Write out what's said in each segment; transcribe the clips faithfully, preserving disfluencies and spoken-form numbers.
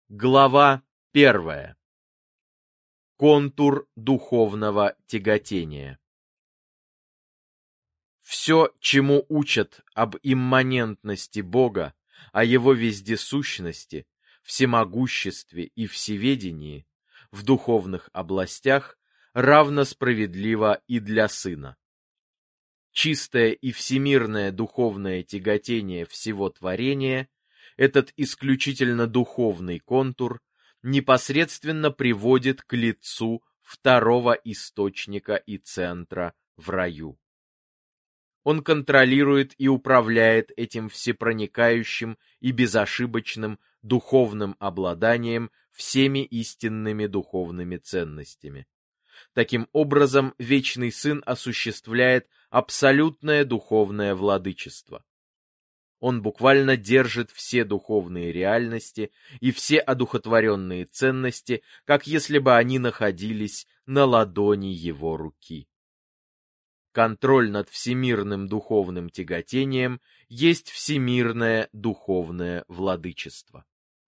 Глава первая. Контур духовного тяготения. Все, чему учат об имманентности Бога, о Его вездесущности, всемогуществе и всеведении в духовных областях, равно справедливо и для Сына. Чистое и всемирное духовное тяготение всего творения, этот исключительно духовный контур, непосредственно приводит к лицу второго источника и центра в раю. Он контролирует и управляет этим всепроникающим и безошибочным духовным обладанием всеми истинными духовными ценностями. Таким образом, Вечный Сын осуществляет абсолютное духовное владычество. Он буквально держит все духовные реальности и все одухотворенные ценности, как если бы они находились на ладони его руки. Контроль над всемирным духовным тяготением есть всемирное духовное владычество.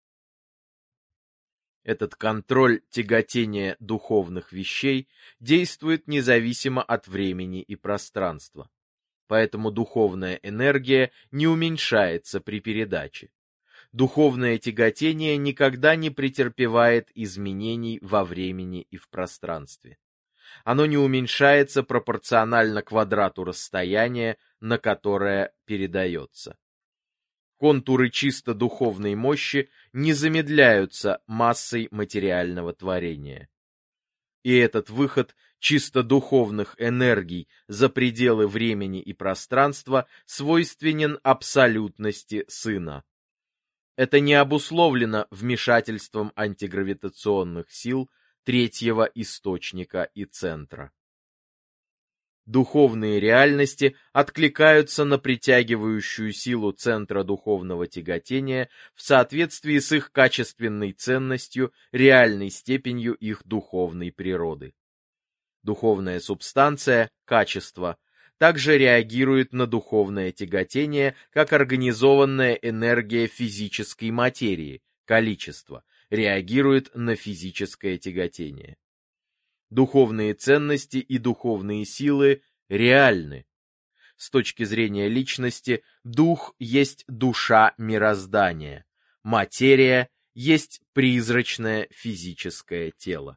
Этот контроль тяготения духовных вещей действует независимо от времени и пространства. Поэтому духовная энергия не уменьшается при передаче. Духовное тяготение никогда не претерпевает изменений во времени и в пространстве. Оно не уменьшается пропорционально квадрату расстояния, на которое передается. Контуры чисто духовной мощи не замедляются массой материального творения. И этот выход чисто духовных энергий за пределы времени и пространства свойственен абсолютности Сына. Это не обусловлено вмешательством антигравитационных сил третьего источника и центра. Духовные реальности откликаются на притягивающую силу центра духовного тяготения в соответствии с их качественной ценностью, реальной степенью их духовной природы. Духовная субстанция, качество, также реагирует на духовное тяготение, как организованная энергия физической материи, количество, реагирует на физическое тяготение. Духовные ценности и духовные силы реальны. С точки зрения личности, дух есть душа мироздания, материя есть призрачное физическое тело.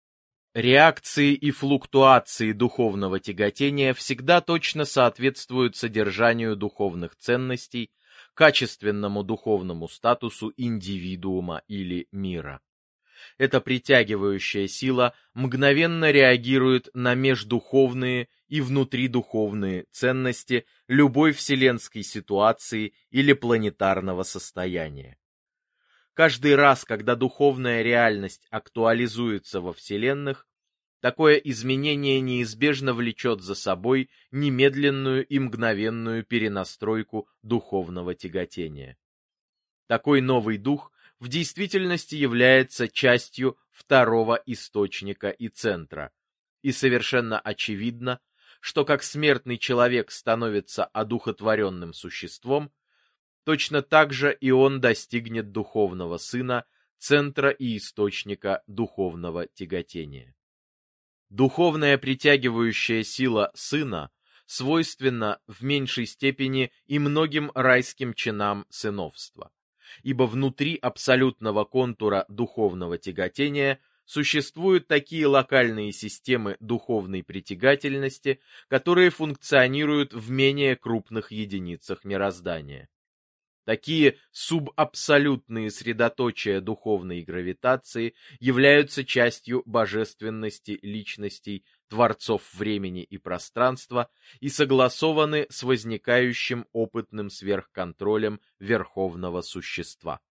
Реакции и флуктуации духовного тяготения всегда точно соответствуют содержанию духовных ценностей, качественному духовному статусу индивидуума или мира. Эта притягивающая сила мгновенно реагирует на междуховные и внутридуховные ценности любой вселенской ситуации или планетарного состояния. Каждый раз, когда духовная реальность актуализуется во вселенных, такое изменение неизбежно влечет за собой немедленную и мгновенную перенастройку духовного тяготения. Такой новый дух в действительности является частью второго источника и центра, и совершенно очевидно, что как смертный человек становится одухотворенным существом, точно так же и он достигнет духовного сына, центра и источника духовного тяготения. Духовная притягивающая сила сына свойственна в меньшей степени и многим райским чинам сыновства, ибо внутри абсолютного контура духовного тяготения существуют такие локальные системы духовной притягательности, которые функционируют в менее крупных единицах мироздания. Такие субабсолютные средоточия духовной гравитации являются частью божественности личностей творцов времени и пространства и согласованы с возникающим опытным сверхконтролем верховного существа.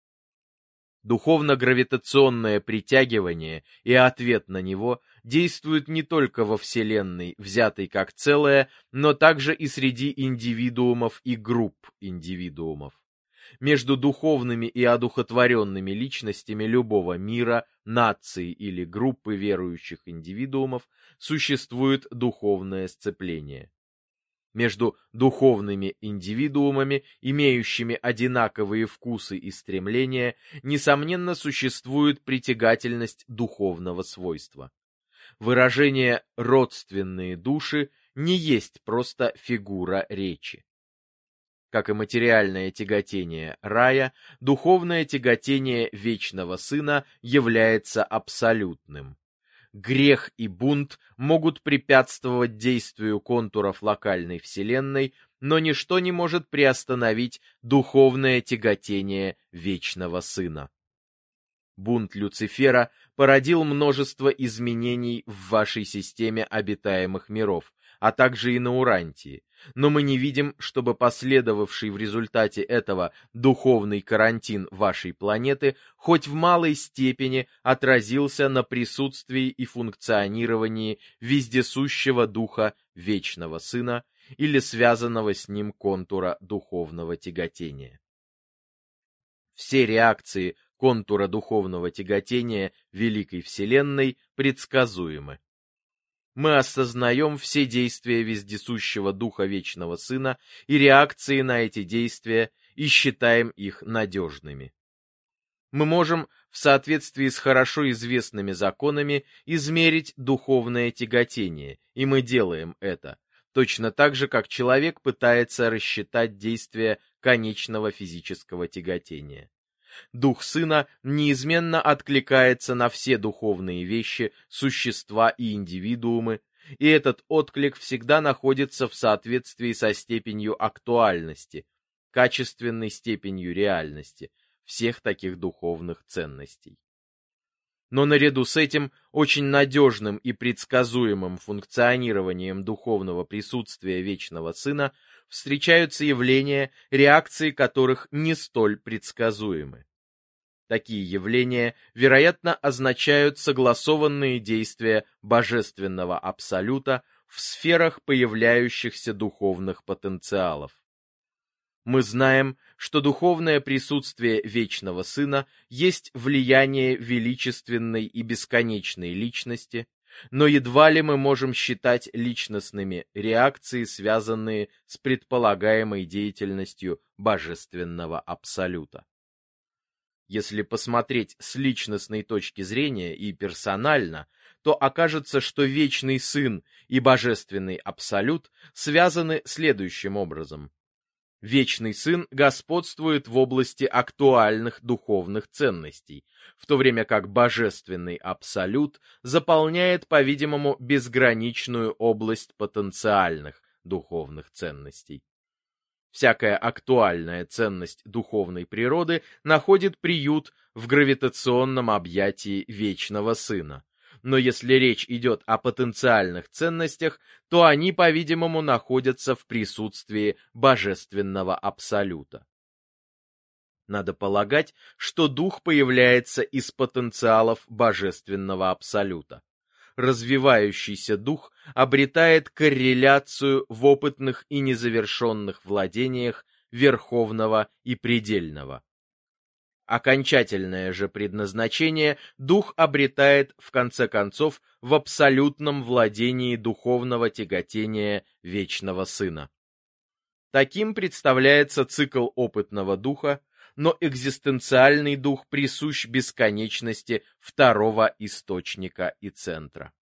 Духовно-гравитационное притягивание и ответ на него действуют не только во Вселенной, взятой как целое, но также и среди индивидуумов и групп индивидуумов. Между духовными и одухотворенными личностями любого мира, нации или группы верующих индивидуумов существует духовное сцепление. Между духовными индивидуумами, имеющими одинаковые вкусы и стремления, несомненно, существует притягательность духовного свойства. Выражение «родственные души» не есть просто фигура речи. Как и материальное тяготение рая, духовное тяготение вечного Сына является абсолютным. Грех и бунт могут препятствовать действию контуров локальной Вселенной, но ничто не может приостановить духовное тяготение вечного Сына. Бунт Люцифера породил множество изменений в вашей системе обитаемых миров, а также и на Урантии, но мы не видим, чтобы последовавший в результате этого духовный карантин вашей планеты хоть в малой степени отразился на присутствии и функционировании вездесущего духа Вечного Сына или связанного с ним контура духовного тяготения. Все реакции контура духовного тяготения Великой Вселенной предсказуемы. Мы осознаем все действия вездесущего Духа Вечного Сына и реакции на эти действия и считаем их надежными. Мы можем, в соответствии с хорошо известными законами, измерить духовное тяготение, и мы делаем это, точно так же, как человек пытается рассчитать действия конечного физического тяготения. Дух Сына неизменно откликается на все духовные вещи, существа и индивидуумы, и этот отклик всегда находится в соответствии со степенью актуальности, качественной степенью реальности всех таких духовных ценностей. Но наряду с этим очень надежным и предсказуемым функционированием духовного присутствия Вечного Сына встречаются явления, реакции которых не столь предсказуемы. Такие явления, вероятно, означают согласованные действия Божественного Абсолюта в сферах появляющихся духовных потенциалов. Мы знаем, что духовное присутствие Вечного Сына есть влияние величественной и бесконечной личности, но едва ли мы можем считать личностными реакции, связанные с предполагаемой деятельностью Божественного Абсолюта. Если посмотреть с личностной точки зрения и персонально, то окажется, что Вечный Сын и Божественный Абсолют связаны следующим образом. Вечный Сын господствует в области актуальных духовных ценностей, в то время как Божественный Абсолют заполняет, по-видимому, безграничную область потенциальных духовных ценностей. Всякая актуальная ценность духовной природы находит приют в гравитационном объятии Вечного Сына. Но если речь идет о потенциальных ценностях, то они, по-видимому, находятся в присутствии Божественного Абсолюта. Надо полагать, что дух появляется из потенциалов Божественного Абсолюта. Развивающийся дух обретает корреляцию в опытных и незавершенных владениях верховного и предельного. Окончательное же предназначение дух обретает, в конце концов, в абсолютном владении духовного тяготения Вечного Сына. Таким представляется цикл опытного духа, но экзистенциальный дух присущ бесконечности второго источника и центра.